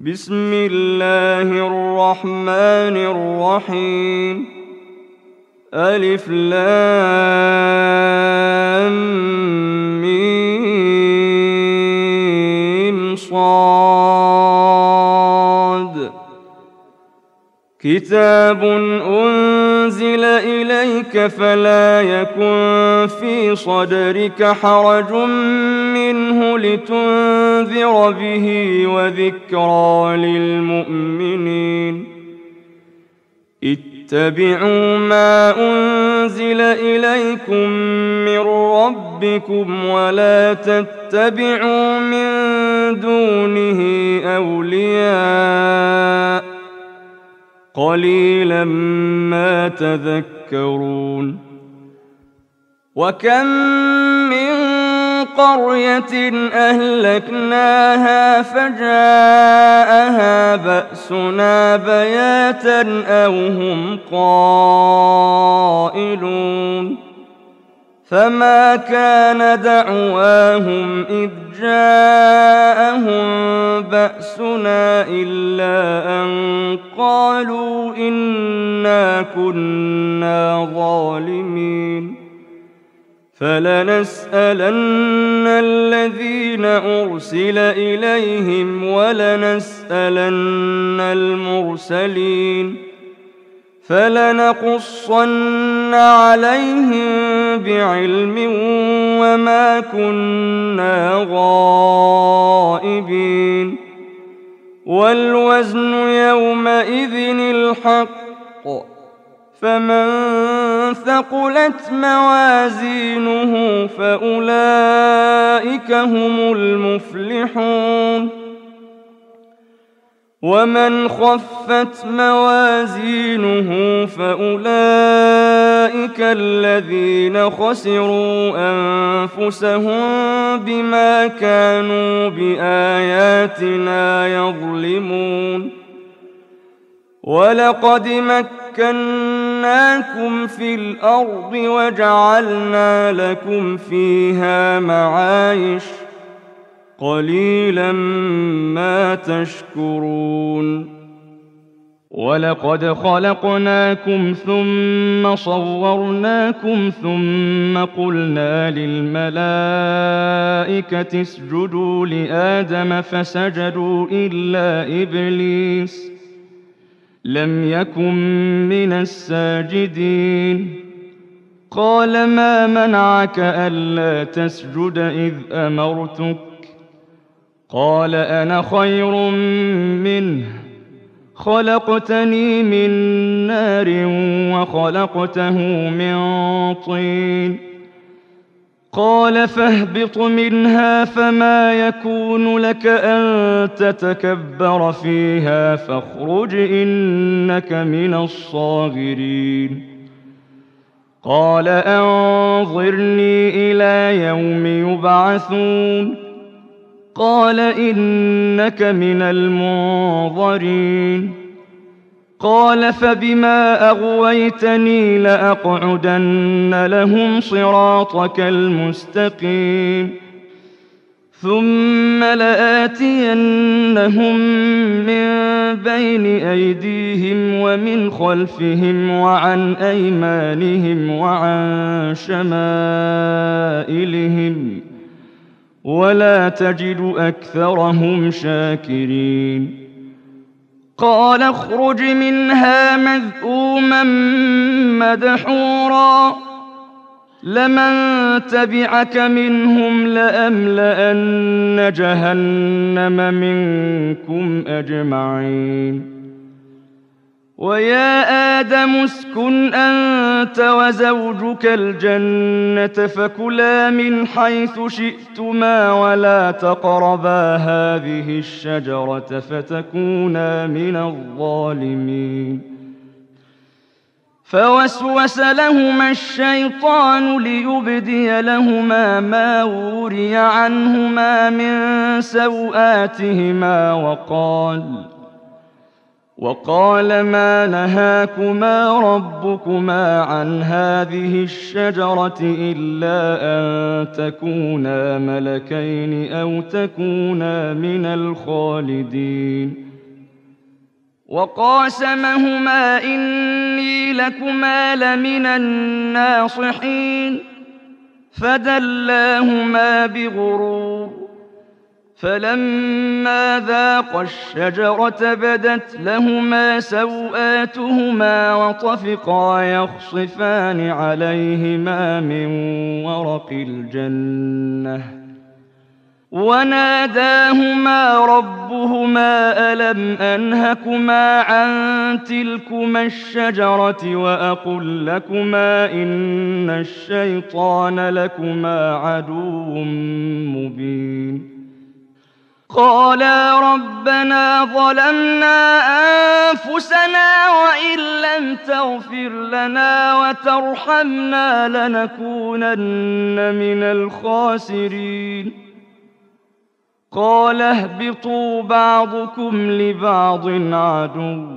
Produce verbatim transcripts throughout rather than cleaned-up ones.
بسم الله الرحمن الرحيم ألف لام ميم صاد كتاب أنزل إليك فلا يكن في صدرك حرج منه لتنذر به وذكرى للمؤمنين اتبعوا ما أنزل إليكم من ربكم ولا تتبعوا من دونه أولياء قليلا ما تذكرون وكم من قرية أهلكناها فجاءها بأسنا بياتا أو هم قائلون فما كان دعواهم إذ جاءهم بأسنا إلا أن قالوا إنا كنا ظالمين فلنسألن الذين أرسل إليهم ولنسألن المرسلين فلنقصن عليهم بعلم وما كنا غائبين والوزن يومئذ الحق فمن ثقلت موازينه فأولئك هم المفلحون ومن خفت موازينه فأولئك الذين خسروا أنفسهم بما كانوا بآياتنا يظلمون ولقد مكناكم في الأرض وجعلنا لكم فيها معايش قليلا ما تشكرون ولقد خلقناكم ثم صورناكم ثم قلنا للملائكة اسجدوا لآدم فسجدوا إلا إبليس لم يكن من الساجدين قال ما منعك ألا تسجد إذ أمرتك قال أنا خير منه خلقتني من نار وخلقته من طين قال فاهبط منها فما يكون لك أن تتكبر فيها فاخرج إنك من الصاغرين قال أنظرني إلى يوم يبعثون قال إنك من المنظرين قال فبما أغويتني لأقعدن لهم صراطك المستقيم ثم لآتينهم من بين أيديهم ومن خلفهم وعن أيمانهم وعن شمائلهم ولا تجد أكثرهم شاكرين قال اخرج منها مذءوما مدحورا لمن تبعك منهم لأملأن جهنم منكم أجمعين ويا آدم اسكن أنت وزوجك الجنة فكلا من حيث شئتما ولا تقربا هذه الشجرة فتكونا من الظالمين فوسوس لهما الشيطان ليبدي لهما ما وري عنهما من سوآتهما وقال وقال ما نهاكما ربكما عن هذه الشجرة إلا أن تكونا ملكين أو تكونا من الخالدين وقاسمهما إني لكما لمن الناصحين فدلاهما بغرور فلما ذاقا الشجرة بدت لهما سوآتهما وطفقا يخصفان عليهما من ورق الجنة وناداهما ربهما ألم أنهكما عن تلكما الشجرة وأقل لكما إن الشيطان لكما عدو مبين قالا ربنا ظلمنا أنفسنا وإن لم تغفر لنا وترحمنا لنكونن من الخاسرين قال اهبطوا بعضكم لبعض عدو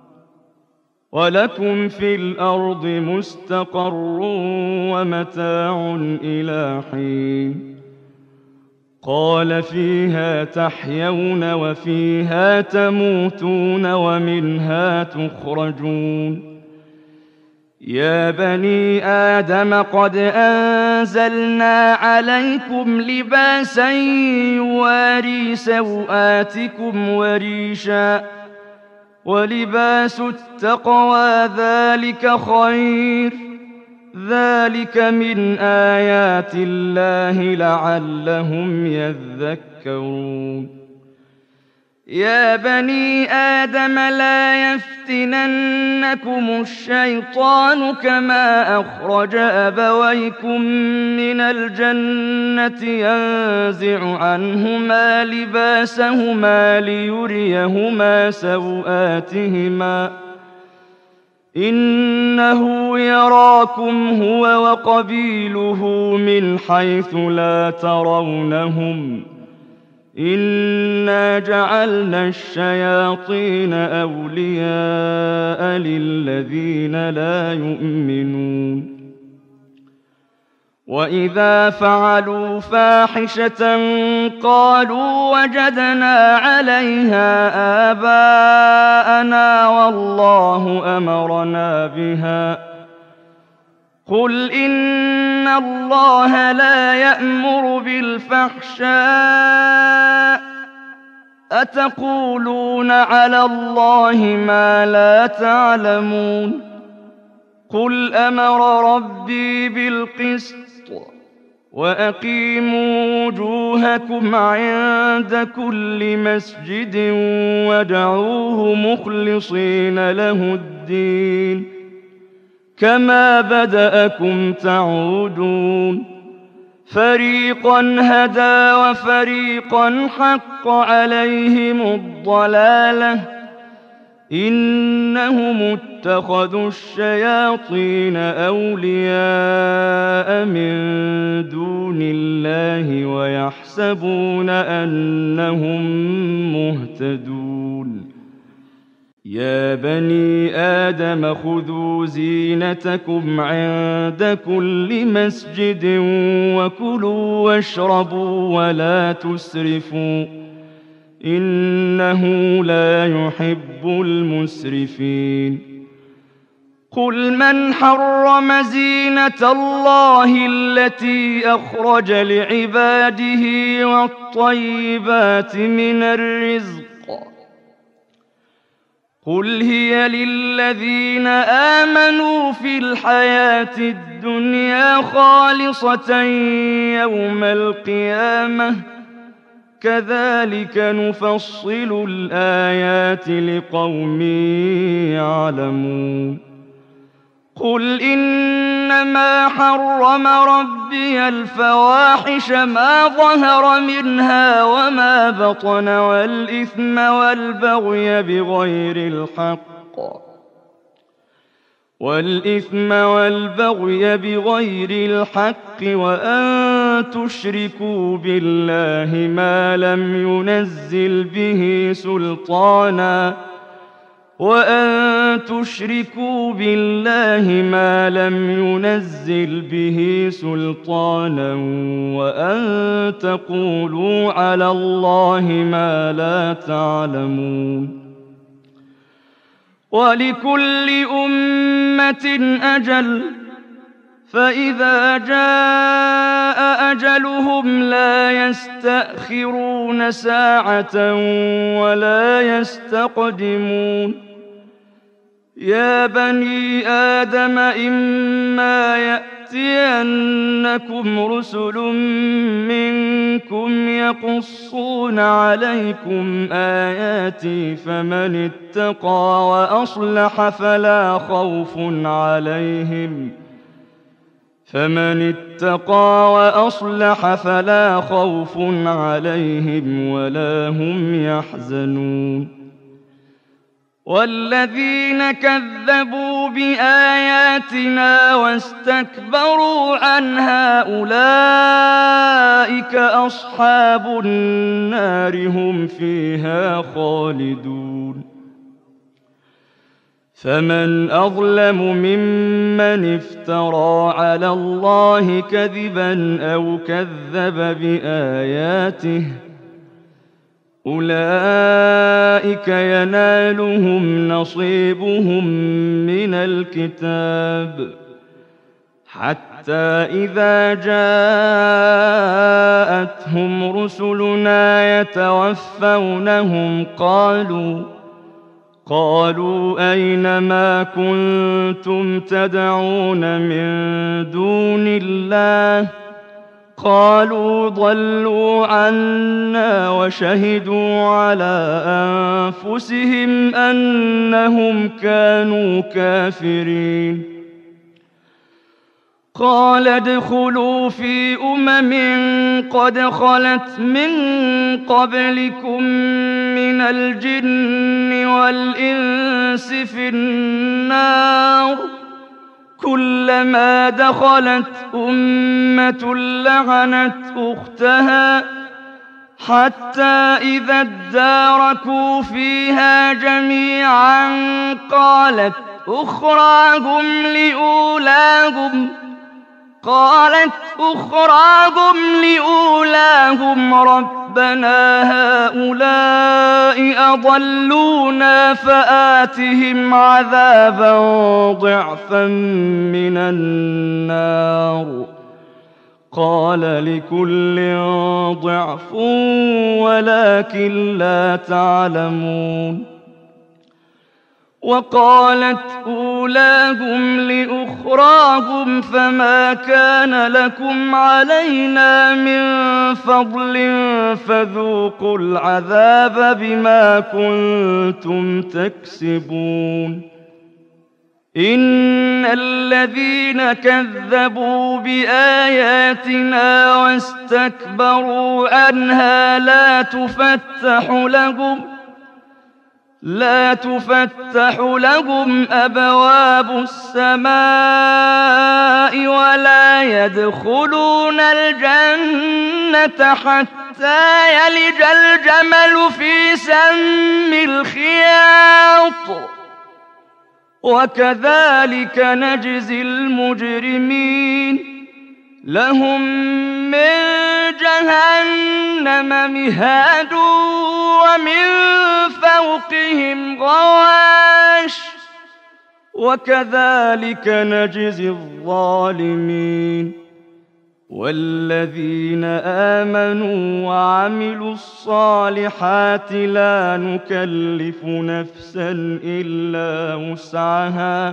ولكم في الأرض مستقر ومتاع إلى حين قال فيها تحيون وفيها تموتون ومنها تخرجون يا بني آدم قد أنزلنا عليكم لباسا يواري سوآتكم وريشا ولباس التقوى ذلك خير ذلك من آيات الله لعلهم يذكرون يا بني آدم لا يفتننكم الشيطان كما أخرج أبويكم من الجنة ينزع عنهما لباسهما ليريهما سوآتهما إنه يراكم هو وقبيله من حيث لا ترونهم إنا جعلنا الشياطين أولياء للذين لا يؤمنون وإذا فعلوا فاحشة قالوا وجدنا عليها آباءنا والله أمرنا بها قل إن الله لا يأمر بالفحشاء أتقولون على الله ما لا تعلمون قل أمر ربي بالقسط وأقيموا وجوهكم عند كل مسجد وادعوه مخلصين له الدين كما بدأكم تعودون فريقا هدى وفريقا حق عليهم الضلالة إنهم اتخذوا الشياطين أولياء من دون الله ويحسبون أنهم مهتدون يا بني آدم خذوا زينتكم عند كل مسجد وكلوا واشربوا ولا تسرفوا إنه لا يحب المسرفين قل من حرم زينة الله التي أخرج لعباده والطيبات من الرزق قل هي للذين آمنوا في الحياة الدنيا خالصة يوم القيامة كذلك نفصل الآيات لقوم يعلمون قل إنما حرم ربي الفواحش ما ظهر منها وما بطن والإثم والبغي بغير الحق والإثم والبغي بغير الحق وأن تشركوا بالله ما لم ينزل به سلطانا وأن تشركوا بالله ما لم ينزل به سلطانا وأن تقولوا على الله ما لا تعلمون ولكل أمة أجل فإذا جاء أجلهم لا يستأخرون ساعة ولا يستقدمون يا بني آدم إما يأتينكم رسل منكم يقصون عليكم آياتي فمن اتقى وأصلح فلا خوف عليهم فمن اتقى وأصلح فلا خوف عليهم ولا هم يحزنون والذين كذبوا بآياتنا واستكبروا عنها أولئك أصحاب النار هم فيها خالدون فمن أظلم ممن افترى على الله كذبا أو كذب بآياته أولئك ينالهم نصيبهم من الكتاب حتى إذا جاءتهم رسلنا يتوفونهم قالوا قالوا أين ما كنتم تدعون من دون الله قالوا ضلوا عنا وشهدوا على أنفسهم أنهم كانوا كافرين قال ادخلوا في أمم قد خلت من قبلكم من الجن والإنس في النار كلما دخلت أمة لعنت أختها حتى إذا اداركوا فيها جميعا قالت أخراهم لأولاهم قالت أخراهم لأولاهم ربنا هؤلاء أضلونا فآتهم عذابا ضعفا من النار قال لكل ضعف ولكن لا تعلمون وقالت أولاهم لأخراهم فما كان لكم علينا من فضل فذوقوا العذاب بما كنتم تكسبون إن الذين كذبوا بآياتنا واستكبروا عنها لا تفتح لهم لا تفتح لهم أبواب السماء ولا يدخلون الجنة حتى يلج الجمل في سم الخياط وكذلك نجزي المجرمين لهم من جهنم مهاد ومن فوقهم غواش وكذلك نجزي الظالمين والذين آمنوا وعملوا الصالحات لا نكلف نفسا إلا وسعها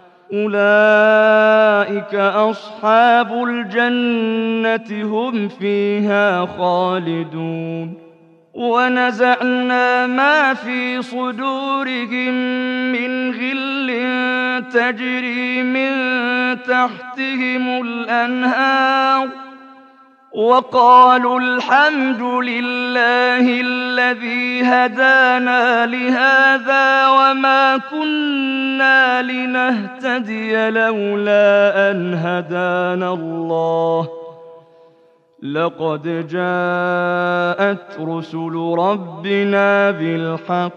أولئك أصحاب الجنة هم فيها خالدون ونزعنا ما في صدورهم من غل تجري من تحتهم الأنهار وقالوا الحمد لله الذي هدانا لهذا وما كنا لنهتدي لولا أن هدانا الله لقد جاءت رسل ربنا بالحق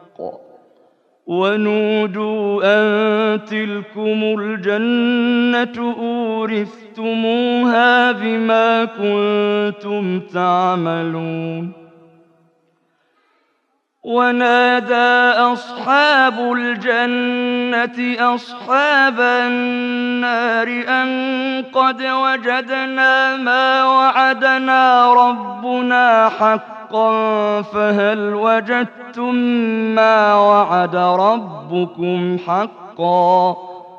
ونودوا أن تلكم الجنة أورثتموها بما كنتم تعملون ونادى أصحاب الجنة أصحاب النار أن قد وجدنا ما وعدنا ربنا حقا فهل وجدتم ما وعد ربكم حقا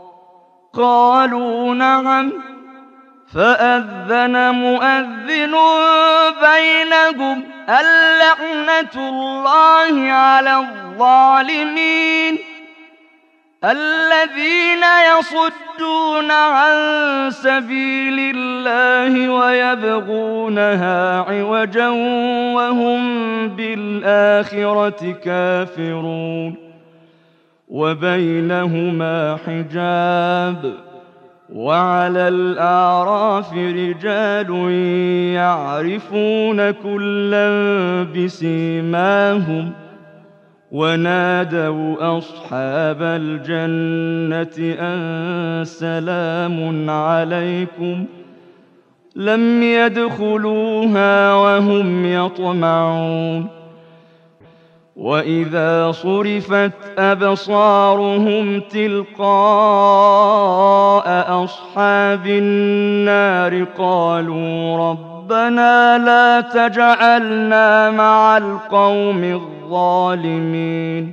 قالوا نعم فأذن مؤذن بينهم اللعنة الله على الظالمين الذين يصدون عن سبيل الله ويبغونها عوجا وهم بالآخرة كافرون وبينهما حجاب وعلى الأعراف رجال يعرفون كلا بسيماهم ونادوا أصحاب الجنة أن سلام عليكم لم يدخلوها وهم يطمعون وإذا صرفت أبصارهم تلقاء أصحاب النار قالوا ربنا لا تجعلنا مع القوم الظالمين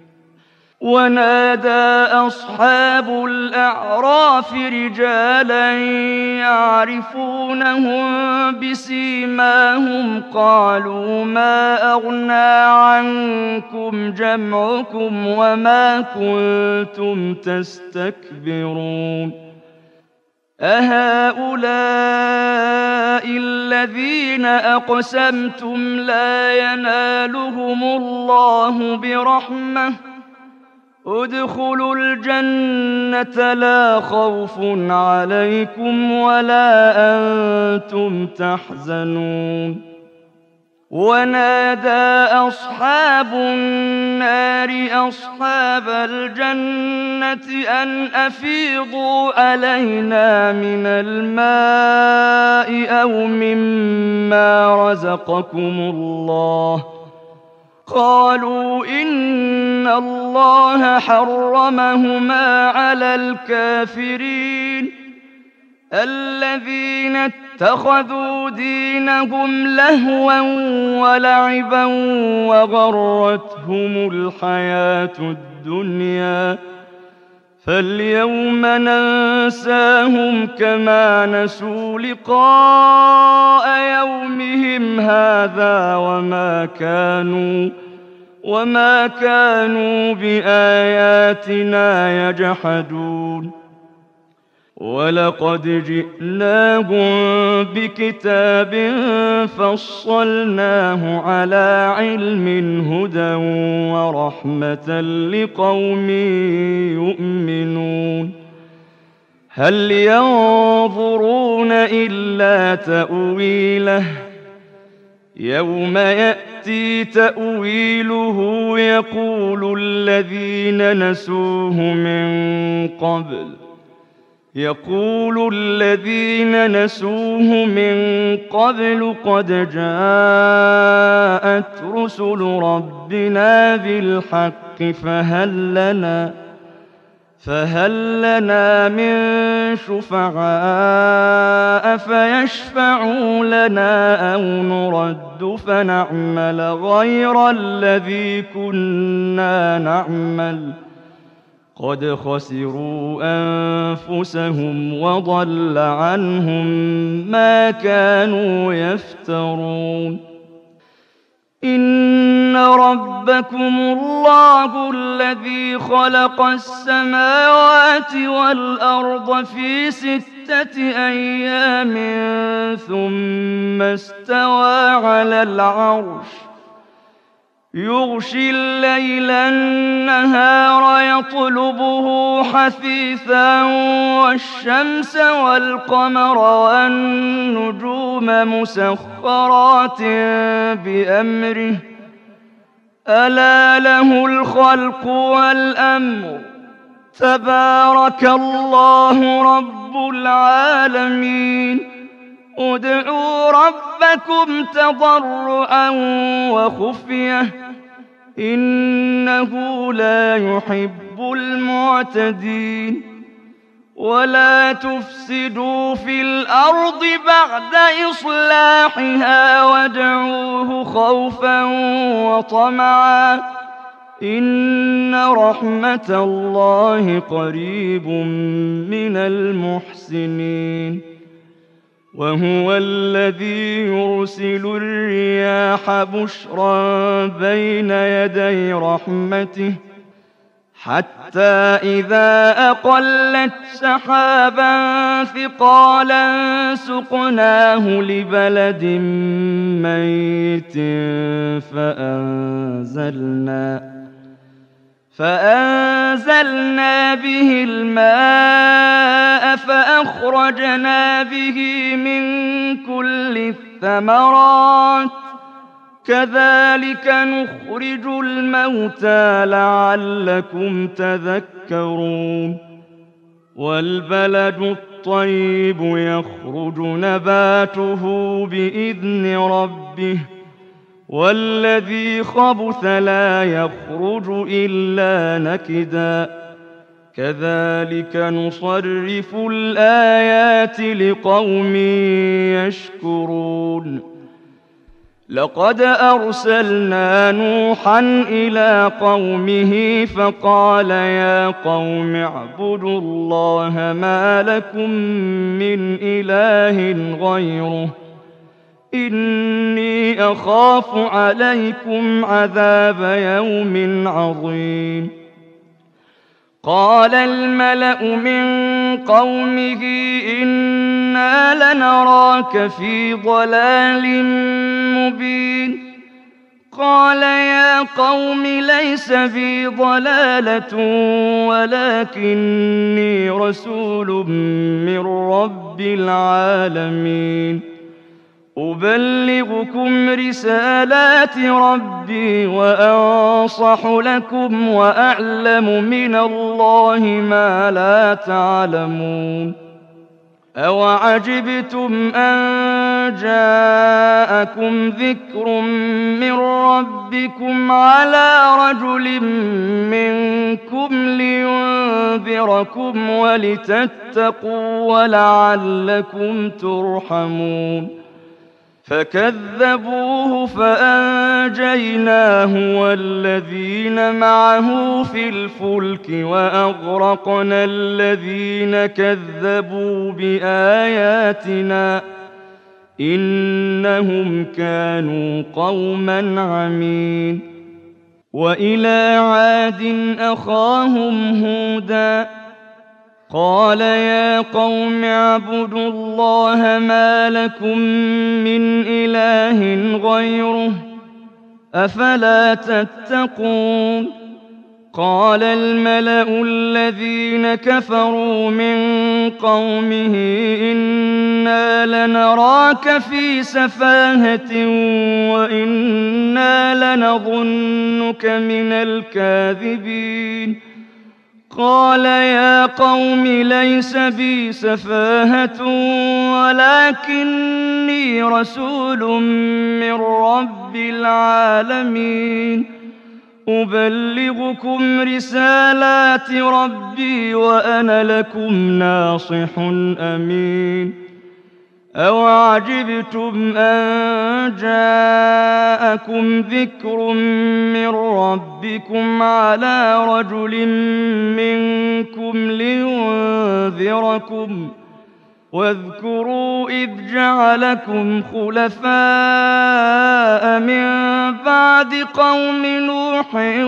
ونادى أصحاب الأعراف رجالا يعرفونهم بسيماهم قالوا ما أغنى عنكم جمعكم وما كنتم تستكبرون أهؤلاء الذين أقسمتم لا ينالهم الله برحمة ادخلوا الجنة لا خوف عليكم ولا أنتم تحزنون ونادى أصحاب النار أصحاب الجنة أن أفيضوا علينا من الماء أو مما رزقكم الله قالوا إن الله حرمهما على الكافرين الذين اتخذوا دينهم لهوا ولعبا وغرتهم الحياة الدنيا فاليوم ننساهم كما نسوا لقاء يومهم هذا وما كانوا وما كانوا بآياتنا يجحدون ولقد جئناهم بكتاب فصلناه على علم هدى ورحمة لقوم يؤمنون هل ينظرون إلا تأويله يوم يأتي تأويله يقول الذين نسوه من قبل يقول الذين نسوه من قبل قد جاءت رسل ربنا بالحق فهل لنا فهل لنا من شفعاء فيشفعوا لنا أو نرد فنعمل غير الذي كنا نعمل قد خسروا أنفسهم وضل عنهم ما كانوا يفترون إن ربكم الله الذي خلق السماوات والأرض في ستة أيام ثم استوى على العرش يغشي الليل النهار يطلبه حثيثا والشمس والقمر والنجوم مسخرات بأمره ألا له الخلق والأمر تبارك الله رب العالمين ادعوا ربكم تضرعا وخفية إنه لا يحب المعتدين ولا تفسدوا في الأرض بعد إصلاحها وادعوه خوفا وطمعا إن رحمة الله قريب من المحسنين وهو الذي يرسل الرياح بشرا بين يدي رحمته حتى إذا أقلت سحابا ثقالا سقناه لبلد ميت فأنزلنا فأنزلنا به الماء فأخرجنا به من كل الثمرات كذلك نخرج الموتى لعلكم تذكرون والبلد الطيب يخرج نباته بإذن ربه والذي خبث لا يخرج إلا نكدا كذلك نصرف الآيات لقوم يشكرون لقد أرسلنا نوحا إلى قومه فقال يا قوم اعبدوا الله ما لكم من إله غيره إني أخاف عليكم عذاب يوم عظيم قال الملأ من قومه إنا لنراك في ضلال مبين قال يا قوم ليس بي ضلالة ولكني رسول من رب العالمين أبلغكم رسالات ربي وأنصح لكم وأعلم من الله ما لا تعلمون أوعجبتم أن جاءكم ذكر من ربكم على رجل منكم لينذركم ولتتقوا ولعلكم ترحمون فكذبوه فأنجيناه والذين معه في الفلك وأغرقنا الذين كذبوا بآياتنا إنهم كانوا قوما عمين وإلى عاد أخاهم هودا قال يا قوم اعبدوا الله ما لكم من إله غيره أفلا تتقون قال الملأ الذين كفروا من قومه إنا لنراك في سفاهة وإنا لنظنك من الكاذبين قال يا قوم ليس بي سفاهة ولكني رسول من رب العالمين أبلغكم رسالات ربي وأنا لكم ناصح أمين أوعجبتم أن جاءكم ذكر من ربكم على رجل منكم لينذركم واذكروا إذ جعلكم خلفاء من بعد قوم نوح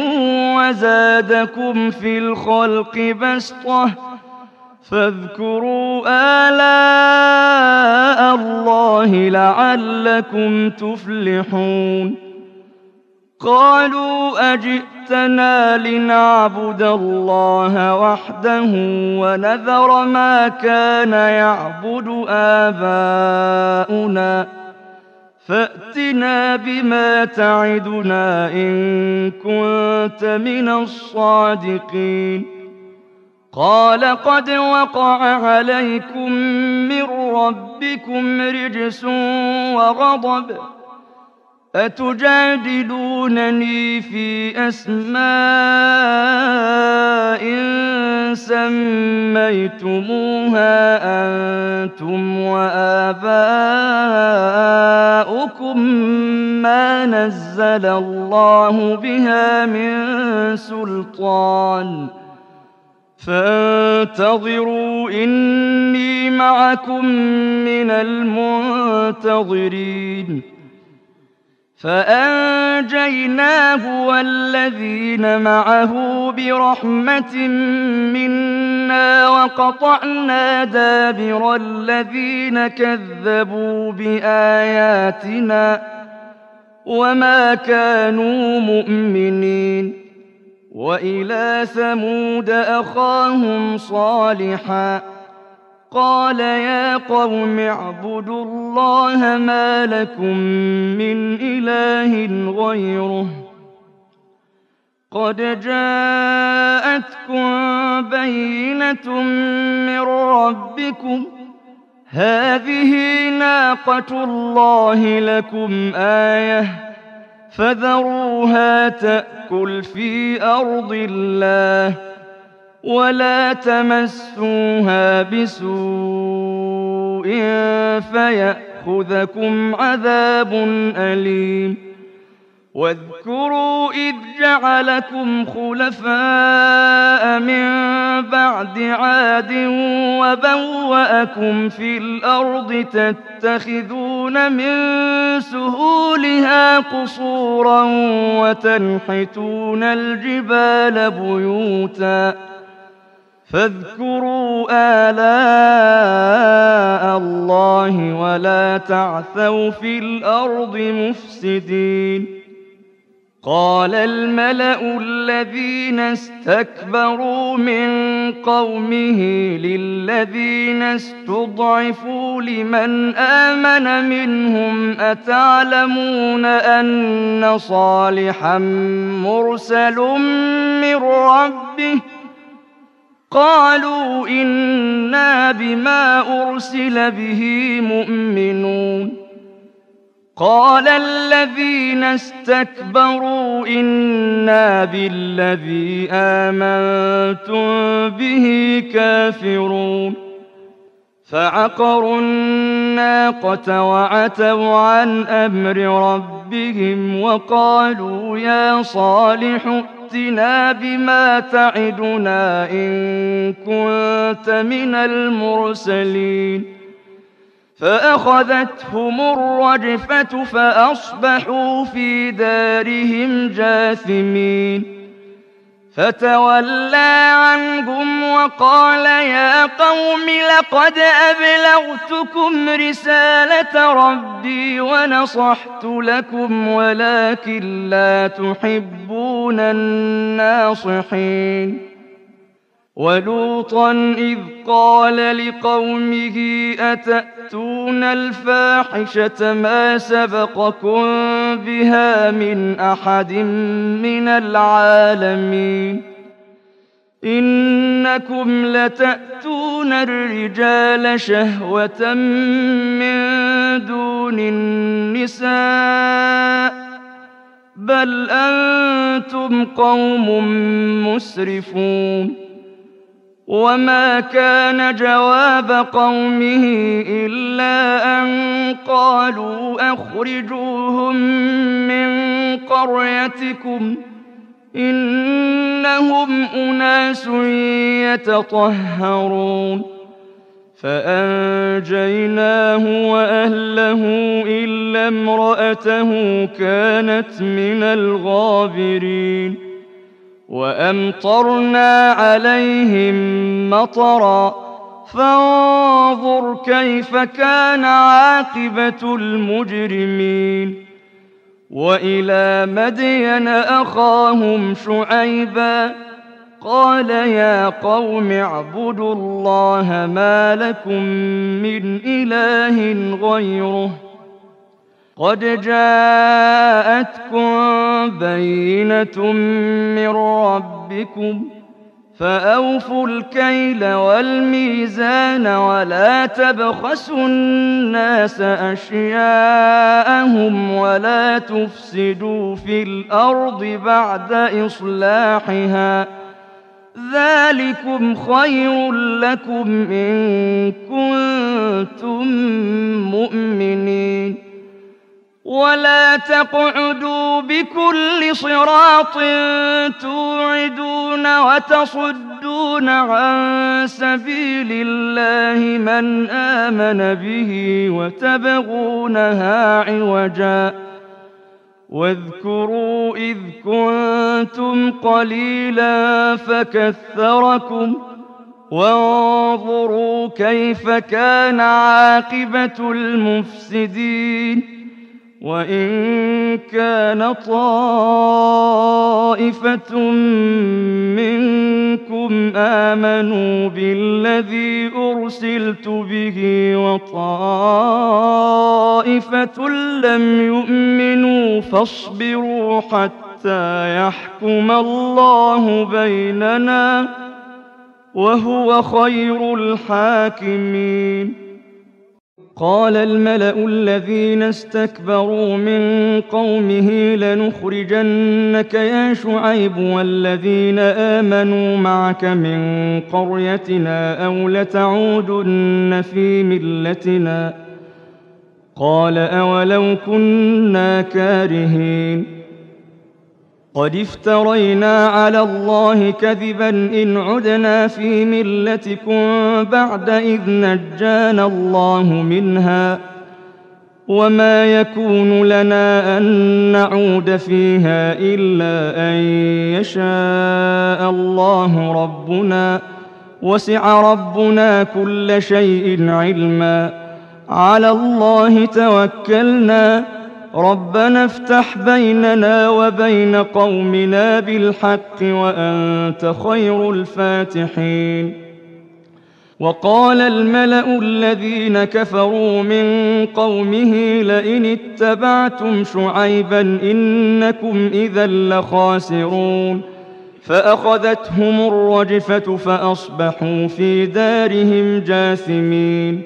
وزادكم في الخلق بسطة فاذكروا آلاء الله لعلكم تفلحون قالوا أجئتنا لنعبد الله وحده ونذر ما كان يعبد آباؤنا فأتنا بما تعدنا إن كنت من الصادقين قال قد وقع عليكم من ربكم رجس وغضب أتجادلونني في أسماء سميتموها أنتم وآباؤكم ما نزل الله بها من سلطان فانتظروا إني معكم من المنتظرين. فأنجيناه والذين معه برحمة منا وقطعنا دابر الذين كذبوا بآياتنا وما كانوا مؤمنين. وإلى ثمود أخاهم صالحا قال يا قوم اعبدوا الله ما لكم من إله غيره قد جاءتكم بينة من ربكم هذه ناقة الله لكم آية فذروها تأكل في أرض الله ولا تمسوها بسوء فيأخذكم عذاب أليم. واذكروا إذ جعلكم خلفاء من بعد عاد وبوأكم في الأرض تتخذون من سهولها قصورا وتنحتون الجبال بيوتا فاذكروا آلاء الله ولا تعثوا في الأرض مفسدين. قال الملأ الذين استكبروا من قومه للذين استضعفوا لمن آمن منهم أتعلمون أن صالحا مرسل من ربه قالوا إنا بما أرسل به مؤمنون. قال الذين استكبروا إنا بالذي آمنتم به كافرون. فعقروا الناقة وعتوا عن أمر ربهم وقالوا يا صالح ائتنا بما تعدنا إن كنت من المرسلين. فأخذتهم الرجفة فأصبحوا في دارهم جاثمين. فتولى عنهم وقال يا قوم لقد أبلغتكم رسالة ربي ونصحت لكم ولكن لا تحبون الناصحين. ولوطا إذ قال لقومه أتأتون الفاحشة ما سبقكم بها من أحد من العالمين إنكم لتأتون الرجال شهوة من دون النساء بل أنتم قوم مسرفون. وما كان جواب قومه إلا أن قالوا أخرجوهم من قريتكم إنهم أناس يتطهرون. فأنجيناه وأهله إلا امرأته كانت من الغابرين. وأمطرنا عليهم مطرا فانظر كيف كان عاقبة المجرمين. وإلى مدين أخاهم شعيبا قال يا قوم اعبدوا الله ما لكم من إله غيره قد جاءتكم بينة من ربكم فأوفوا الكيل والميزان ولا تبخسوا الناس أشياءهم ولا تفسدوا في الأرض بعد إصلاحها ذلكم خير لكم إن كنتم مؤمنين ولا تقعدوا بكل صراط توعدون وتصدون عن سبيل الله من آمن به وتبغونها عوجا واذكروا إذ كنتم قليلا فكثركم وانظروا كيف كان عاقبة المفسدين وإن كان طائفة منكم آمنوا بالذي أرسلت به وطائفة لم يؤمنوا فاصبروا حتى يحكم الله بيننا وهو خير الحاكمين. قال الملأ الذين استكبروا من قومه لنخرجنك يا شعيب والذين آمنوا معك من قريتنا أو لتعودن في ملتنا قال أولو كنا كارهين قد افترينا على الله كذبا إن عدنا في ملتكم بعد إذ نجانا الله منها وما يكون لنا أن نعود فيها إلا أن يشاء الله ربنا وسع ربنا كل شيء علما على الله توكلنا ربنا افتح بيننا وبين قومنا بالحق وأنت خير الفاتحين. وقال الملأ الذين كفروا من قومه لئن اتبعتم شعيبا إنكم إذا لخاسرون فأخذتهم الرجفة فأصبحوا في دارهم جاثمين.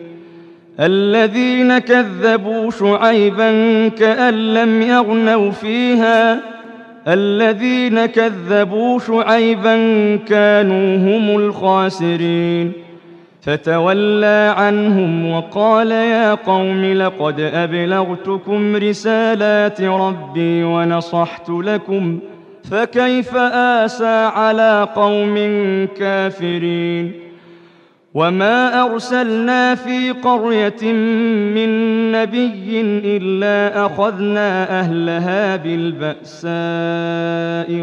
الذين كذبوا شعيبا كأن لم يغنوا فيها الذين كذبوا شعيبا كانوا هم الخاسرين فتولى عنهم وقال يا قوم لقد أبلغتكم رسالات ربي ونصحت لكم فكيف آسى على قوم كافرين. وما أرسلنا في قرية من نبي إلا أخذنا أهلها بالبأساء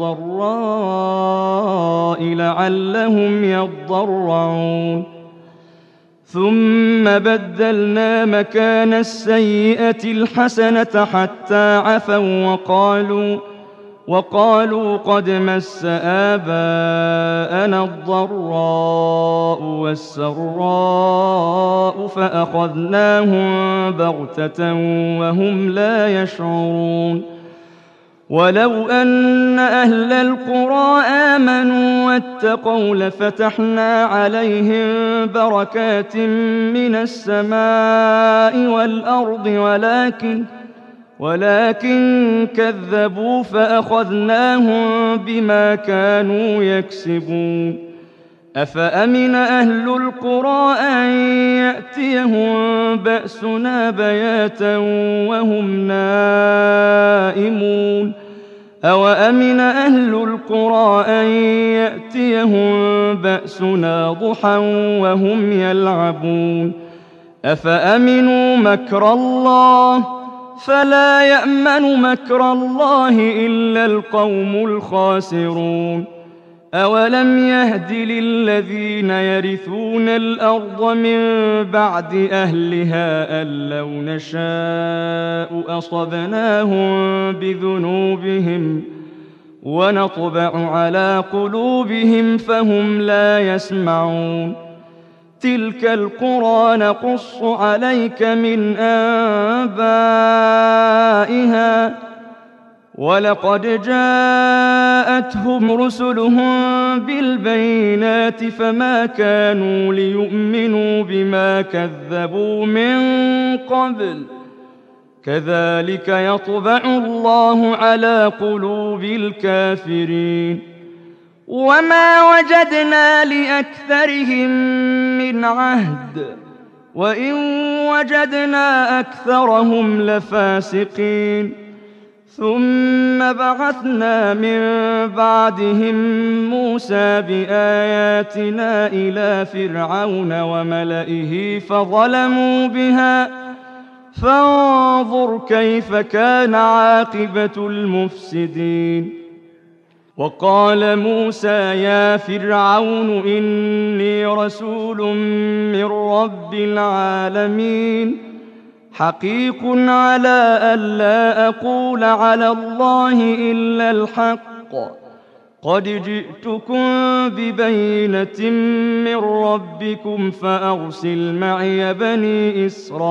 والضراء لعلهم يضرعون ثم بدلنا مكان السيئة الحسنة حتى عفوا وقالوا وقالوا قد مس آباءنا الضراء والسراء فأخذناهم بغتة وهم لا يشعرون. ولو أن أهل القرى آمنوا واتقوا لفتحنا عليهم بركات من السماء والأرض ولكن ولكن كذبوا فأخذناهم بما كانوا يكسبون. أفأمن أهل القرى أن يأتيهم بأسنا بياتا وهم نائمون أوأمن أهل القرى أن يأتيهم بأسنا ضحى وهم يلعبون أفأمنوا مكر الله فلا يأمن مكر الله إلا القوم الخاسرون. أولم يهد للذين يرثون الأرض من بعد أهلها أن لو نشاء أصبناهم بذنوبهم ونطبع على قلوبهم فهم لا يسمعون. تلك القرى نقص عليك من أنبائها ولقد جاءتهم رسلهم بالبينات فما كانوا ليؤمنوا بما كذبوا من قبل كذلك يطبع الله على قلوب الكافرين وما وجدنا لأكثرهم من عهد وإن وجدنا أكثرهم لفاسقين ثم بعثنا من بعدهم موسى بآياتنا إلى فرعون وملئه فظلموا بها فانظر كيف كان عاقبة المفسدين وقال موسى يا فرعون إني رسول من رب العالمين حقيق على ألا أقول على الله إلا الحق قد جئتكم ببينة من ربكم فأرسل معي بني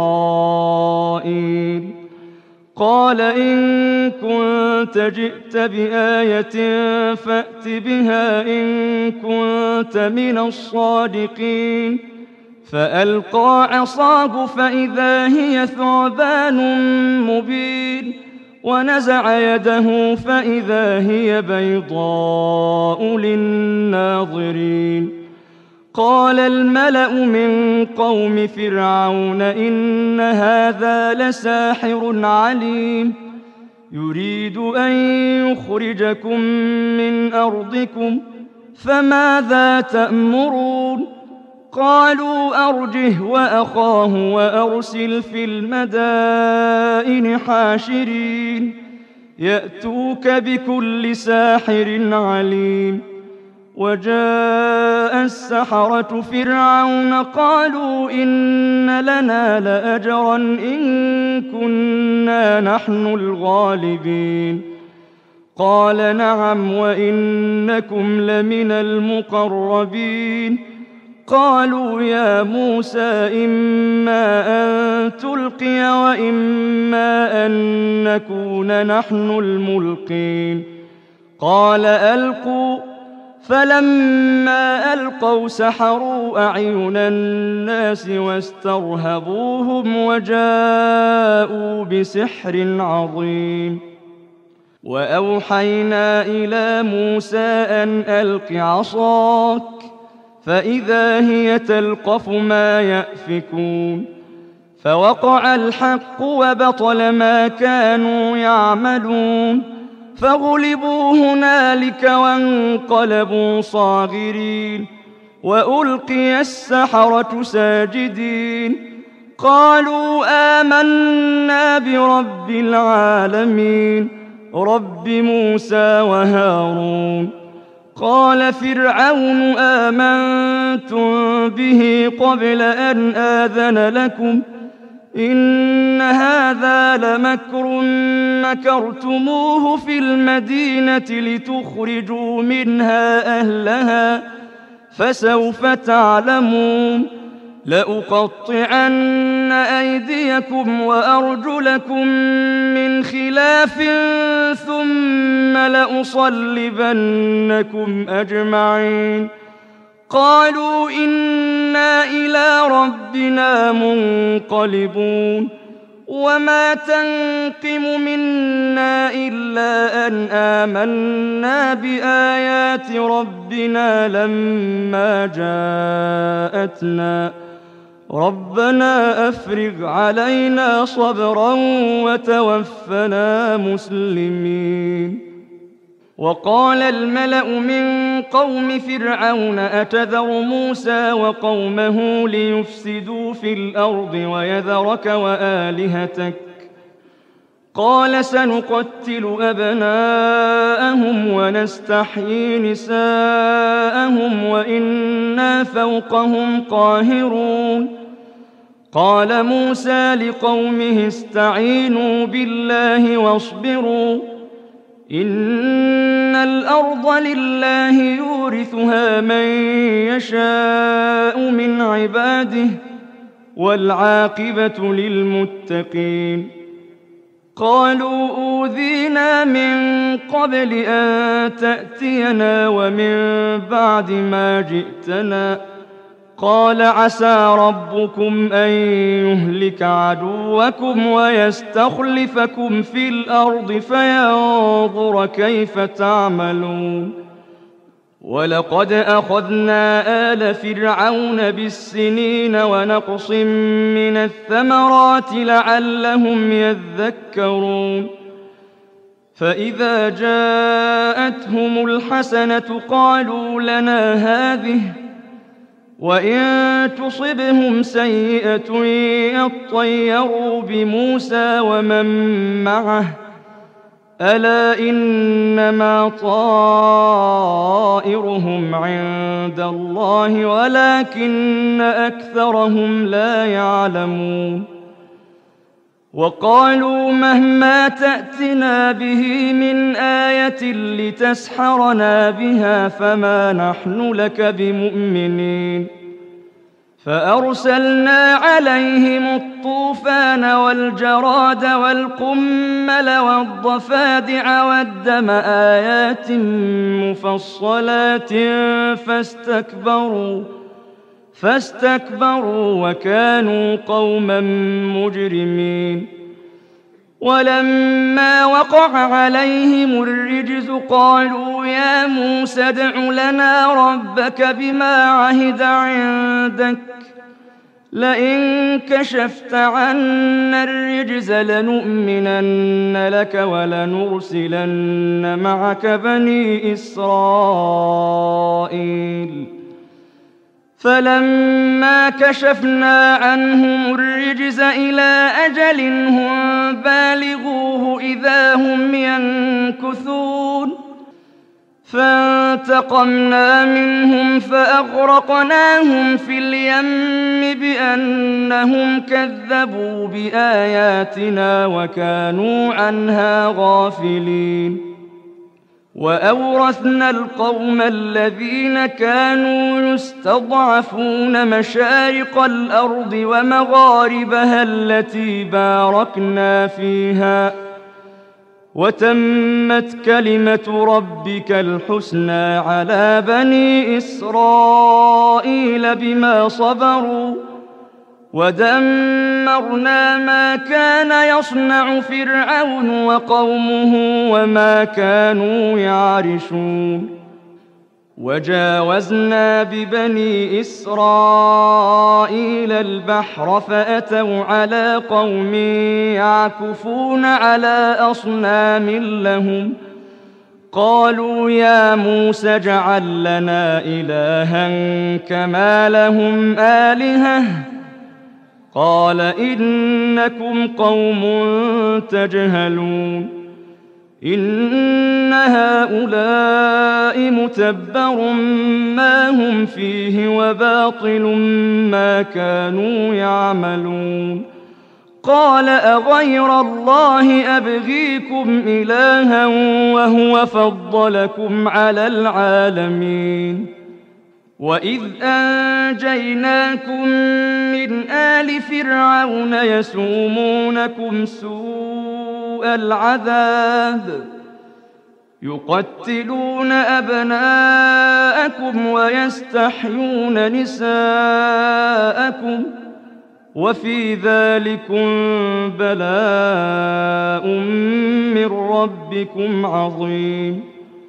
إسرائيل قال إن كنت جئت بآية فأت بها إن كنت من الصادقين فألقى عصاه فإذا هي ثعبان مبين ونزع يده فإذا هي بيضاء للناظرين قال الملأ من قوم فرعون إن هذا لساحر عليم يريد أن يخرجكم من أرضكم فماذا تأمرون قالوا أرجه وأخاه وأرسل في المدائن حاشرين يأتوك بكل ساحر عليم وجاء السحرة فرعون قالوا إن لنا لأجرا إن كنا نحن الغالبين قال نعم وإنكم لمن المقربين قالوا يا موسى إما أن تلقي وإما أن نكون نحن الملقين قال ألقوا فلما ألقوا سحروا أعين الناس واسترهبوهم وجاءوا بسحر عظيم وأوحينا إلى موسى أن ألق عصاك فإذا هي تلقف ما يأفكون فوقع الحق وبطل ما كانوا يعملون فغلبوا هنالك وانقلبوا صاغرين وألقي السحرة ساجدين قالوا آمنا برب العالمين رب موسى وهارون قال فرعون آمنتم به قبل أن آذن لكم إن هذا لمكر مكرتموه في المدينة لتخرجوا منها أهلها فسوف تعلمون لأقطعن أيديكم وأرجلكم من خلاف ثم لأصلبنكم أجمعين قالوا إنا إلى ربنا منقلبون وما تنقم منا إلا أن آمنا بآيات ربنا لما جاءتنا ربنا أفرغ علينا صبرا وتوفنا مسلمين وقال الملأ من قوم فرعون أتذر موسى وقومه ليفسدوا في الأرض ويذرك وآلهتك قال سنقتل أبناءهم ونستحيي نساءهم وإنا فوقهم قاهرون قال موسى لقومه استعينوا بالله واصبروا إن الأرض لله يورثها من يشاء من عباده والعاقبة للمتقين قالوا أوذينا من قبل أن تأتينا ومن بعد ما جئتنا قال عسى ربكم أن يهلك عدوكم ويستخلفكم في الأرض فينظر كيف تعملون ولقد أخذنا آل فرعون بالسنين ونقص من الثمرات لعلهم يذكرون فإذا جاءتهم الحسنة قالوا لنا هذه وإن تصبهم سيئة يطيروا بموسى ومن معه ألا إنما طائرهم عند الله ولكن أكثرهم لا يعلمون وقالوا مهما تأتنا به من آية لتسحرنا بها فما نحن لك بمؤمنين فأرسلنا عليهم الطوفان والجراد والقمل والضفادع والدم آيات مفصلات فاستكبروا فاستكبروا وكانوا قوما مجرمين ولما وقع عليهم الرجز قالوا يا موسى ادع لنا ربك بما عهد عندك لئن كشفت عنا الرجز لنؤمنن لك ولنرسلن معك بني إسرائيل فلما كشفنا عنهم الرجز إلى أجل هم بالغوه إذا هم ينكثون فانتقمنا منهم فأغرقناهم في اليم بأنهم كذبوا بآياتنا وكانوا عنها غافلين وأورثنا القوم الذين كانوا يستضعفون مشارق الأرض ومغاربها التي باركنا فيها وتمت كلمة ربك الحسنى على بني إسرائيل بما صبروا ودمرنا ما كان يصنع فرعون وقومه وما كانوا يعرشون وجاوزنا ببني إسرائيل البحر فأتوا على قوم يعكفون على أصنام لهم قالوا يا موسى اجعل لنا إلها كما لهم آلهة قال إنكم قوم تجهلون إن هؤلاء متبر ما هم فيه وباطل ما كانوا يعملون قال أغير الله أبغيكم إلها وهو فضلكم على العالمين وإذ أنجيناكم من آل فرعون يسومونكم سوء العذاب يقتلون أبناءكم ويستحيون نساءكم وفي ذلكم بلاء من ربكم عظيم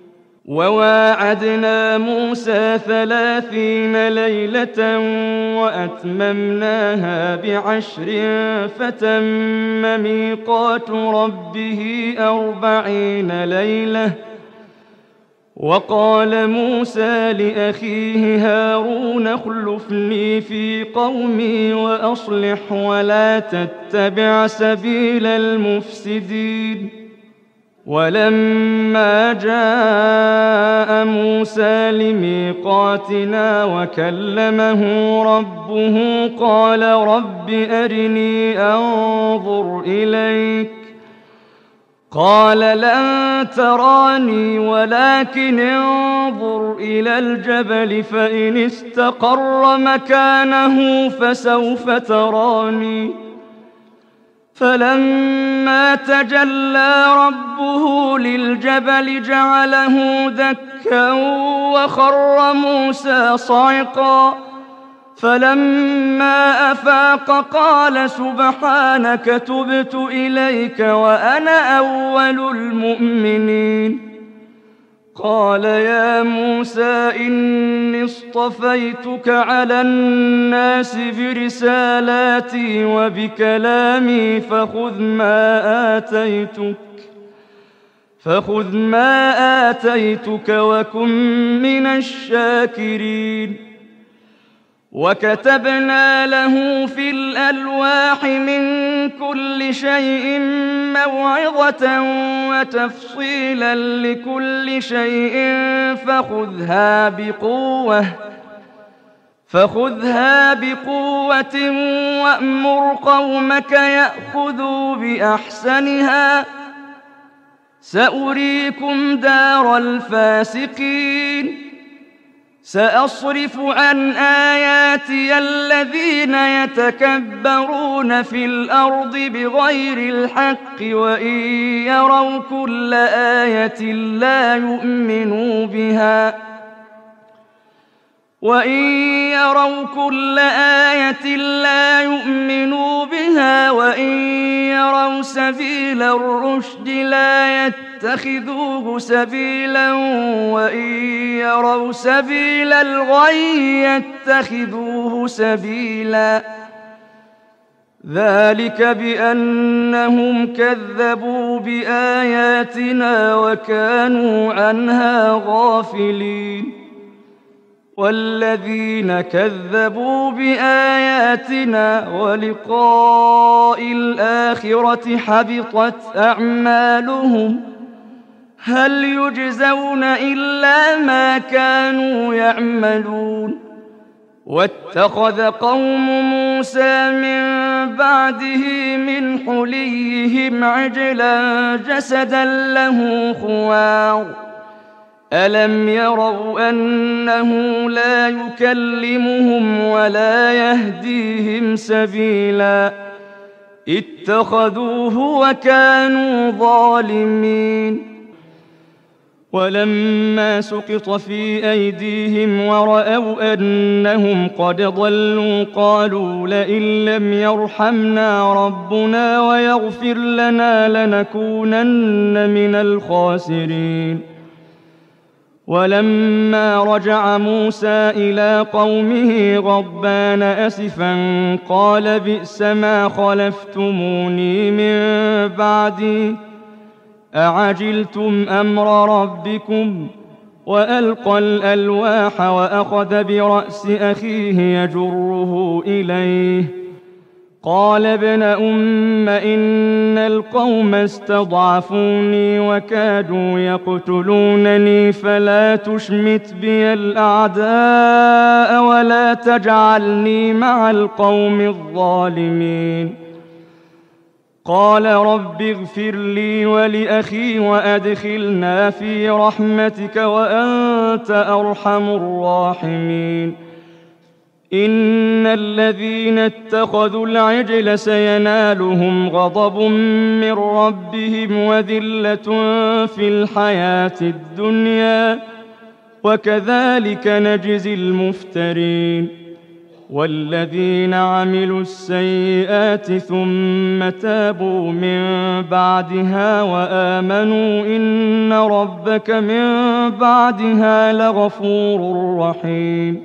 وواعدنا موسى ثلاثين ليلة وأتممناها بعشر فتم ميقات ربه أربعين ليلة وقال موسى لأخيه هارون اخلفني في قومي وأصلح ولا تتبع سبيل المفسدين ولما جاء موسى لميقاتنا وكلمه ربه قال رب أرني أنظر إليك قال لن تراني ولكن انظر إلى الجبل فإن استقر مكانه فسوف تراني فلما تجلى ربه للجبل جعله دكا وخر موسى صعقا فلما أفاق قال سبحانك تبت إليك وأنا أول المؤمنين. قال يا موسى إني اصطفيتك على الناس برسالاتي وبكلامي فخذ ما آتيتك فخذ ما آتيتك وكن من الشاكرين. وكتبنا له في الألواح من كل شيء موعظة وتفصيلا لكل شيء فخذها بقوة فخذها بقوة وأمر قومك يأخذوا بأحسنها سأريكم دار الفاسقين. سأصرف عن آياتي الذين يتكبرون في الأرض بغير الحق وإن يروا كل آية لا يؤمنوا بها وإن يروا كل آية لا يؤمنوا بها وإن يروا سبيل الرشد لا يتخذوه سبيلا وإن يروا سبيل الغي يتخذوه سبيلا. ذلك بأنهم كذبوا بآياتنا وكانوا عنها غافلين. والذين كذبوا بآياتنا ولقاء الآخرة حبطت أعمالهم هل يجزون إلا ما كانوا يعملون. واتخذ قوم موسى من بعده من حليهم عجلا جسدا له خوار ألم يروا أنه لا يكلمهم ولا يهديهم سبيلا اتخذوه وكانوا ظالمين. ولما سقط في أيديهم ورأوا أنهم قد ضلوا قالوا لئن لم يرحمنا ربنا ويغفر لنا لنكونن من الخاسرين. ولما رجع موسى إلى قومه غضبان أسفا قال بئس ما خلفتموني من بعدي أعجلتم أمر ربكم وألقى الألواح وأخذ برأس أخيه يجره إليه قال ابن أم إن القوم استضعفوني وكادوا يقتلونني فلا تشمت بي الأعداء ولا تجعلني مع القوم الظالمين. قال رب اغفر لي ولأخي وأدخلنا في رحمتك وأنت أرحم الراحمين. إن الذين اتخذوا العجل سينالهم غضب من ربهم وذلة في الحياة الدنيا وكذلك نجزي المفترين. والذين عملوا السيئات ثم تابوا من بعدها وآمنوا إن ربك من بعدها لغفور رحيم.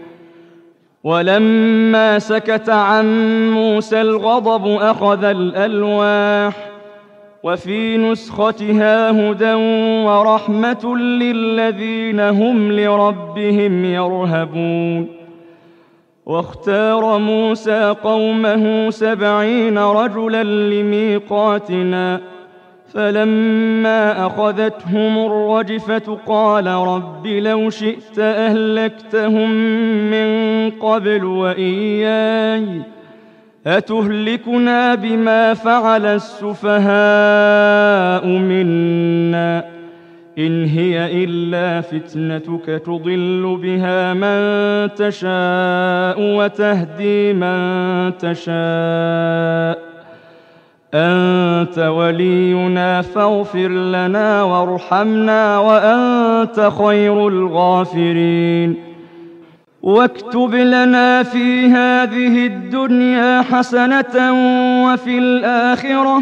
ولما سكت عن موسى الغضب أخذ الألواح وفي نسختها هدى ورحمة للذين هم لربهم يرهبون. واختار موسى قومه سبعين رجلا لميقاتنا فلما أخذتهم الرجفة قال رب لو شئت أهلكتهم من قبل وإياي أتهلكنا بما فعل السفهاء منا إن هي إلا فتنتك تضل بها من تشاء وتهدي من تشاء أنت ولينا فاغفر لنا وارحمنا وأنت خير الغافرين. واكتب لنا في هذه الدنيا حسنة وفي الآخرة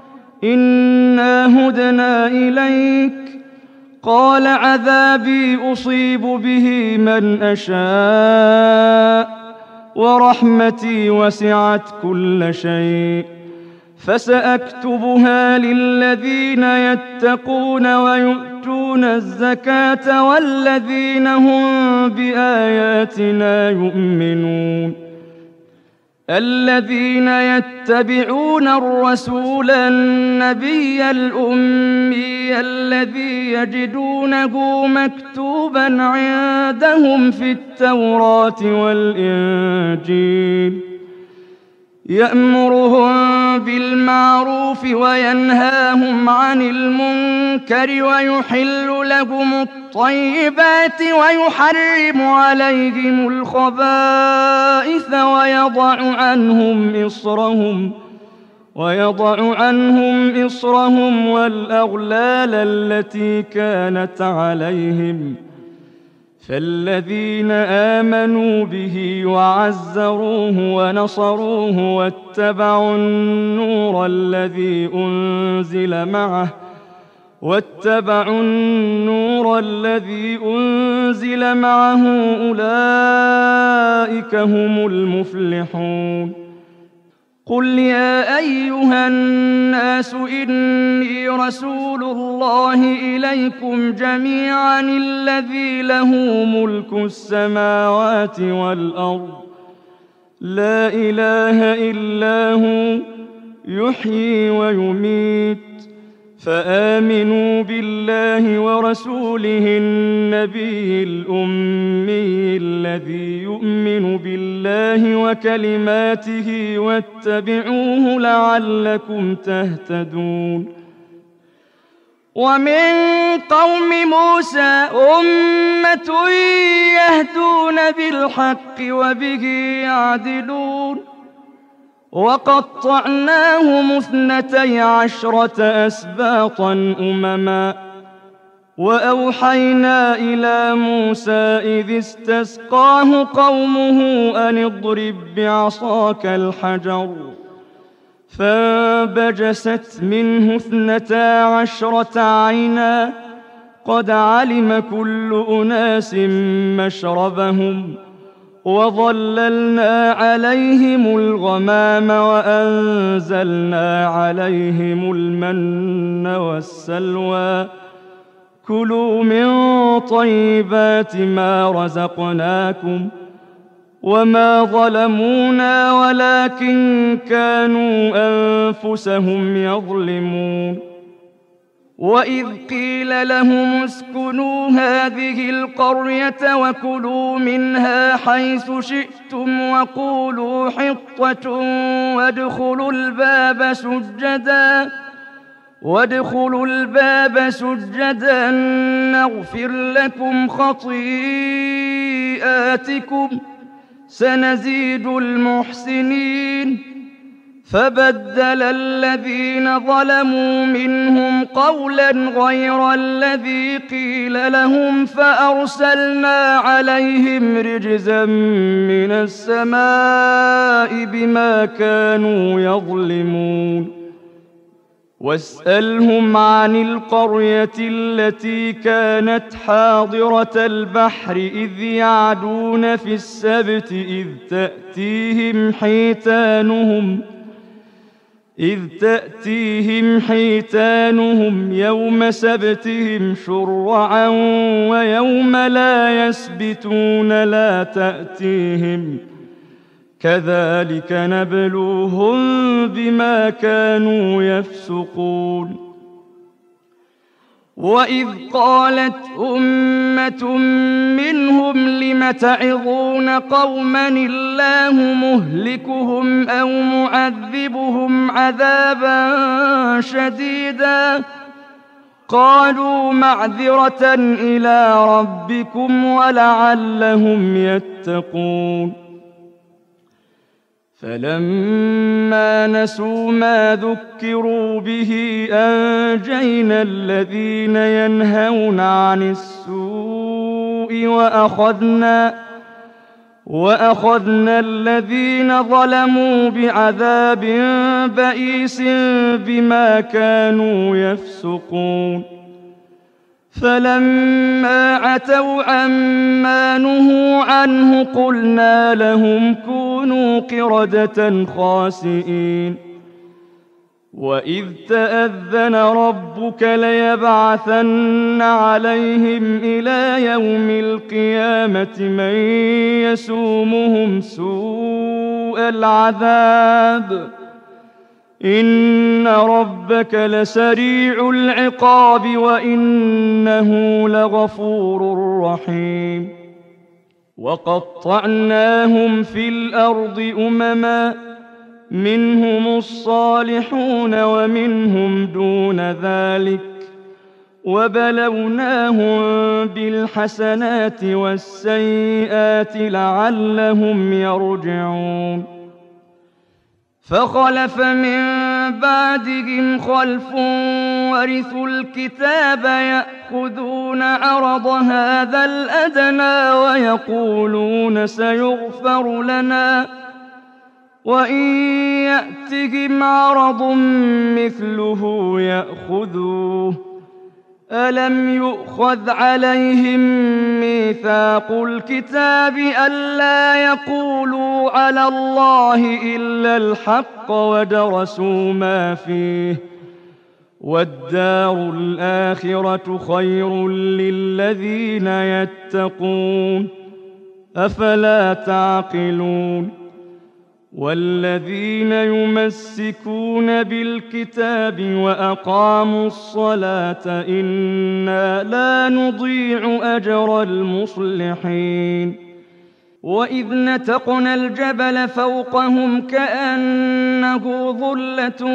إنا هدنا إليك. قال عذابي أصيب به من أشاء ورحمتي وسعت كل شيء فسأكتبها للذين يتقون ويؤتون الزكاة والذين هم بآياتنا يؤمنون. الذين يتبعون الرسول النبي الأمي الذي يجدونه مكتوبا عندهم في التوراة والإنجيل يأمرهم بالمعروف وينهاهم عن المنكر ويحل لهم الطيبات ويحرم عليهم الخبائث ويضع عنهم إصرهم ويضع عنهم إصرهم والأغلال التي كانت عليهم. فالذين آمنوا به وعزروه ونصروه واتبعوا النور الذي أنزل معه واتبعوا النور الذي أنزل معه أولئك هم المفلحون. قل يا أيها الناس إني رسول الله إليكم جميعا الذي له ملك السماوات والأرض لا إله إلا هو يحيي ويميت فآمنوا بالله ورسوله النبي الأمي الذي يؤمن بالله وكلماته واتبعوه لعلكم تهتدون. ومن قوم موسى أمة يهدون بالحق وبه يعدلون وقطعناهم اثنتي عشرة أسباطا أمما وأوحينا إلى موسى إذ استسقاه قومه أن اضرب بعصاك الحجر فانبجست منه اثنتا عشرة عينا قد علم كل أناس مشربهم وظللنا عليهم الغمام وأنزلنا عليهم المن والسلوى كلوا من طيبات ما رزقناكم وما ظلمونا ولكن كانوا أنفسهم يظلمون. وإذ قيل لهم اسكنوا هذه القرية وكلوا منها حيث شئتم وقولوا حطة وادخلوا الباب سجدا وادخلوا الباب سجدا نغفر لكم خطيئاتكم سنزيد المحسنين. فبدل الذين ظلموا منهم قولا غير الذي قيل لهم فأرسلنا عليهم رجزا من السماء بما كانوا يظلمون. واسألهم عن القرية التي كانت حاضرة البحر إذ يعدون في السبت إذ تأتيهم حيتانهم إذ تأتيهم حيتانهم يوم سبتهم شرعا ويوم لا يسبتون لا تأتيهم كذلك نبلوهم بما كانوا يفسقون. وإذ قالت أمة منهم لم تعظون قوما الله مهلكهم أو معذبهم عذابا شديدا قالوا معذرة إلى ربكم ولعلهم يتقون. فلما نسوا ما ذكروا به أنجينا الذين ينهون عن السوء وأخذنا وأخذنا الذين ظلموا بعذاب بئيس بما كانوا يفسقون فلما عتوا عما نهوا عنه قلنا لهم كونوا قردة خاسئين وإذ تأذن ربك ليبعثن عليهم إلى يوم القيامة من يسومهم سوء العذاب إن ربك لسريع العقاب وإنه لغفور رحيم وقطعناهم في الأرض أمما منهم الصالحون ومنهم دون ذلك وبلوناهم بالحسنات والسيئات لعلهم يرجعون فخلف من بعدهم خلف ورثوا الكتاب يأخذون عرض هذا الأدنى ويقولون سيغفر لنا وإن يأتهم عرض مثله يأخذوه ألم يؤخذ عليهم ميثاق الكتاب ألا يقولوا على الله إلا الحق ودرسوا ما فيه والدار الآخرة خير للذين يتقون أفلا تعقلون والذين يمسكون بالكتاب وأقاموا الصلاة إنا لا نضيع أجر المصلحين وإذ نتقنا الجبل فوقهم كأنه ظلة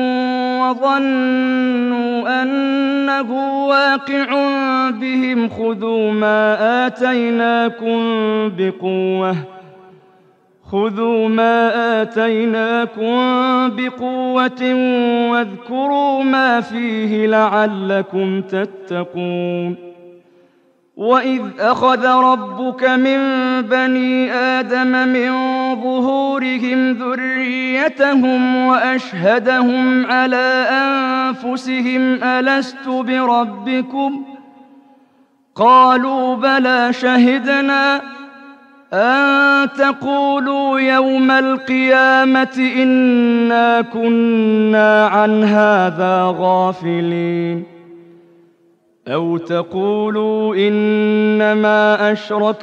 وظنوا أنه واقع بهم خذوا ما آتيناكم بقوة خذوا ما آتيناكم بقوة واذكروا ما فيه لعلكم تتقون وإذ أخذ ربك من بني آدم من ظهورهم ذريتهم وأشهدهم على أنفسهم ألست بربكم قالوا بلى شهدنا أن تقولوا يوم القيامة إنا كنا عن هذا غافلين أو تقولوا إنما أشرك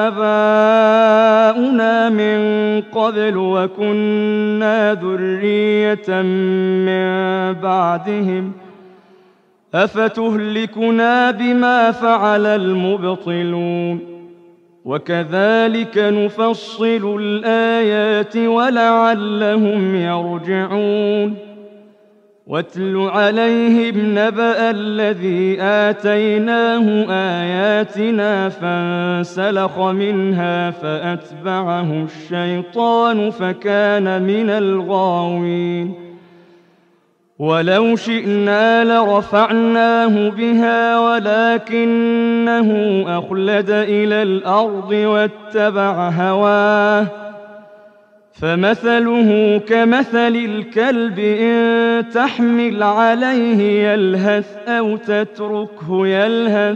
آباؤنا من قبل وكنا ذرية من بعدهم أفتهلكنا بما فعل المبطلون وكذلك نفصل الآيات ولعلهم يرجعون واتل عليهم نبأ الذي آتيناه آياتنا فانسلخ منها فأتبعه الشيطان فكان من الغاوين ولو شئنا لرفعناه بها ولكنه أخلد إلى الأرض واتبع هواه فمثله كمثل الكلب إن تحمل عليه يلهث أو تتركه يلهث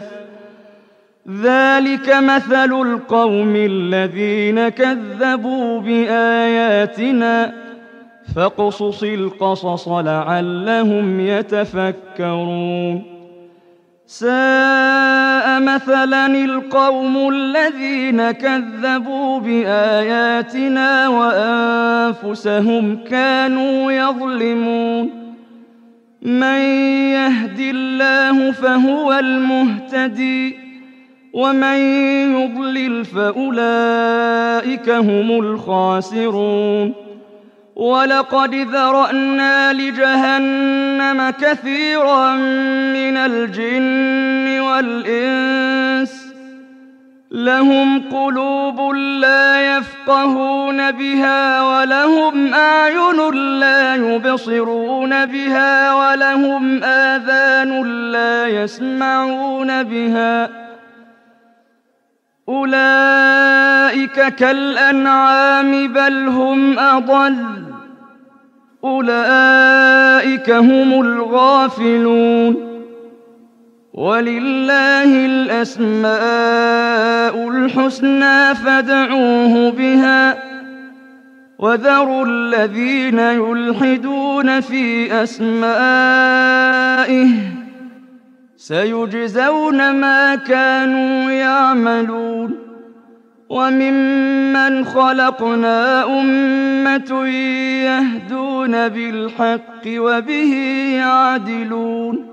ذلك مثل القوم الذين كذبوا بآياتنا فاقصص القصص لعلهم يتفكرون ساء مثلا القوم الذين كذبوا بآياتنا وأنفسهم كانوا يظلمون من يهد الله فهو المهتدي ومن يضلل فأولئك هم الخاسرون ولقد ذرأنا لجهنم كثيرا من الجن والإنس لهم قلوب لا يفقهون بها ولهم أعين لا يبصرون بها ولهم آذان لا يسمعون بها أولئك كالأنعام بل هم أضل أولئك هم الغافلون ولله الأسماء الحسنى فادعوه بها وذروا الذين يلحدون في أسمائه سيجزون ما كانوا يعملون وممن خلقنا أمة يهدون بالحق وبه يعدلون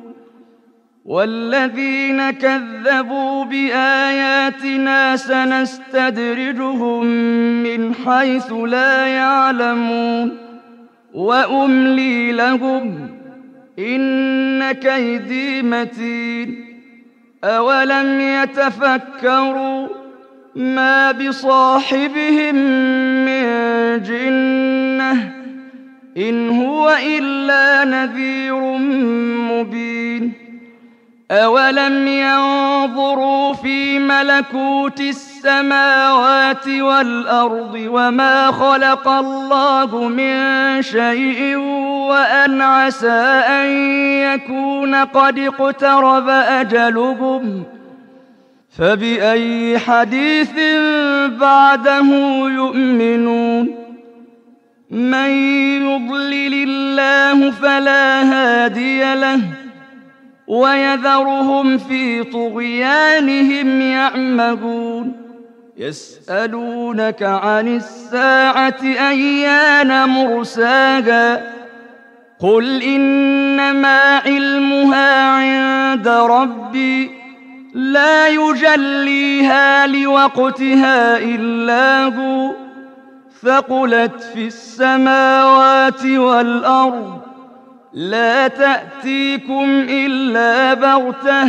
والذين كذبوا بآياتنا سنستدرجهم من حيث لا يعلمون وأملي لهم إن كيدي متين أولم يتفكروا ما بصاحبهم من جنة إن هو إلا نذير مبين أولم ينظروا في ملكوت السماوات والأرض وما خلق الله من شيء وأن عسى أن يكون قد اقترب أجلهم فبأي حديث بعده يؤمنون من يضلل الله فلا هادي له ويذرهم في طغيانهم يعمهون يسألونك عن الساعة أيان مرساها قل إنما علمها عند ربي لا يجليها لوقتها إلا هو ثقلت في السماوات والأرض لا تأتيكم إلا بغتة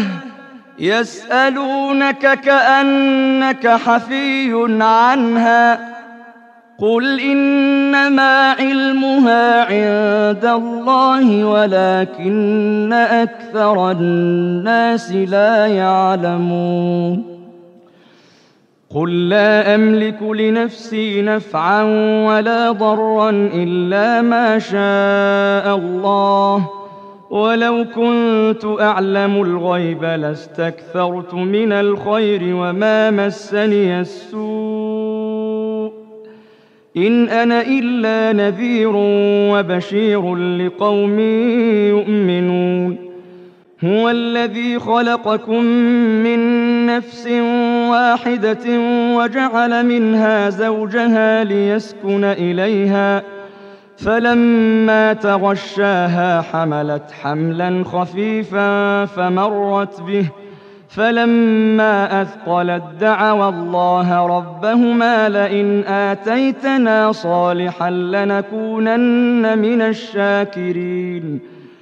يسألونك كأنك حفي عنها قل إنما علمها عند الله ولكن أكثر الناس لا يعلمون قل لا أملك لنفسي نفعا ولا ضرا إلا ما شاء الله ولو كنت أعلم الغيب لاستكثرت من الخير وما مسني السوء إن أنا إلا نذير وبشير لقوم يؤمنون هو الذي خلقكم من نفس واحدة وجعل منها زوجها ليسكن إليها فلما تغشاها حملت حملا خفيفا فمرت به فلما أثقلت دعوا الله ربهما لئن آتيتنا صالحا لنكونن من الشاكرين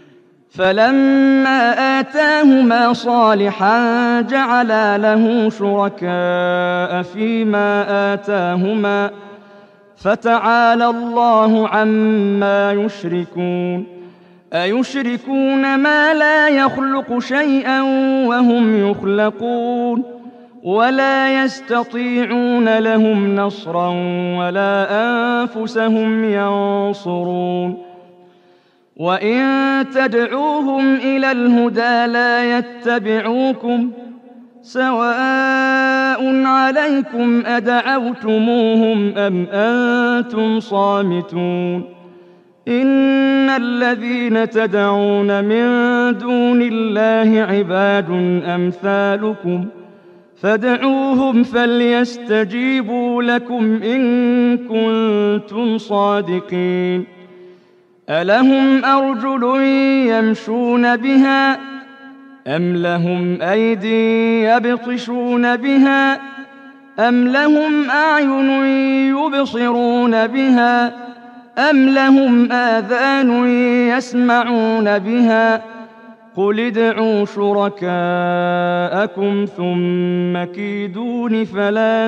فلما آتاهما صالحا جعلا له شركاء فيما آتاهما فتعالى الله عما يشركون أيشركون ما لا يخلق شيئا وهم يخلقون ولا يستطيعون لهم نصرا ولا أنفسهم ينصرون وإن تدعوهم إلى الهدى لا يتبعوكم سواء عليكم أدعوتموهم أم أنتم صامتون إن الذين تدعون من دون الله عباد أمثالكم فادعوهم فليستجيبوا لكم إن كنتم صادقين ألهم أرجل يمشون بها أم لهم أيدي يبطشون بها أم لهم أعين يبصرون بها أم لهم آذان يسمعون بها قل ادعوا شركاءكم ثم كيدون فلا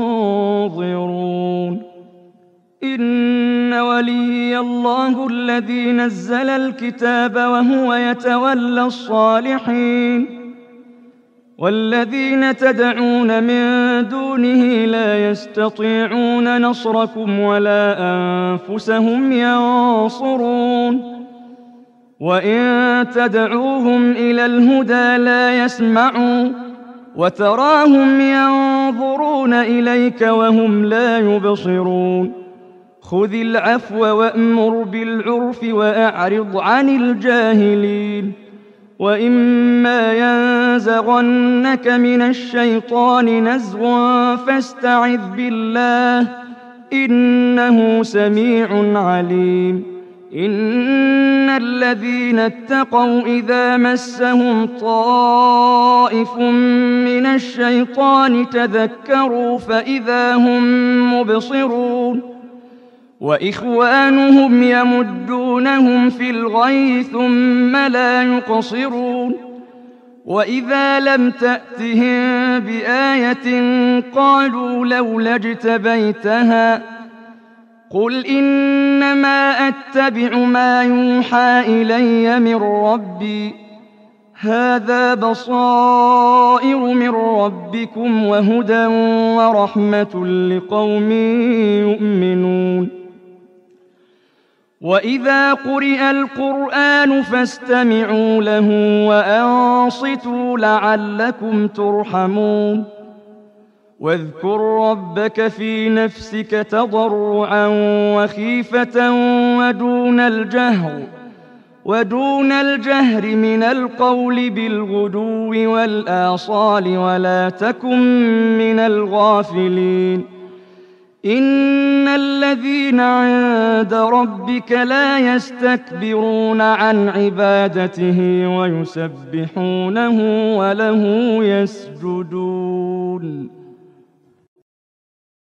تنظرون إن وليي الله الذي نزل الكتاب وهو يتولى الصالحين والذين تدعون من دونه لا يستطيعون نصركم ولا أنفسهم ينصرون وإن تدعوهم إلى الهدى لا يسمعوا وتراهم ينظرون إليك وهم لا يبصرون خذ العفو وأمر بالعرف وأعرض عن الجاهلين وإما ينزغنك من الشيطان نزغ فاستعذ بالله إنه سميع عليم إن الذين اتقوا إذا مسهم طائف من الشيطان تذكروا فإذا هم مبصرون وإخوانهم يمدونهم في الغي ثم لا يقصرون وإذا لم تأتهم بآية قالوا لولا اجتبيتها قل إنما أتبع ما يوحى إلي من ربي هذا بصائر من ربكم وهدى ورحمة لقوم يؤمنون وإذا قرئ القرآن فاستمعوا له وأنصتوا لعلكم ترحمون واذكر ربك في نفسك تضرعا وخيفة ودون الجهر ودون الجهر من القول بالغدو والآصال ولا تكن من الغافلين إن الذين عند ربك لا يستكبرون عن عبادته ويسبحونه وله يسجدون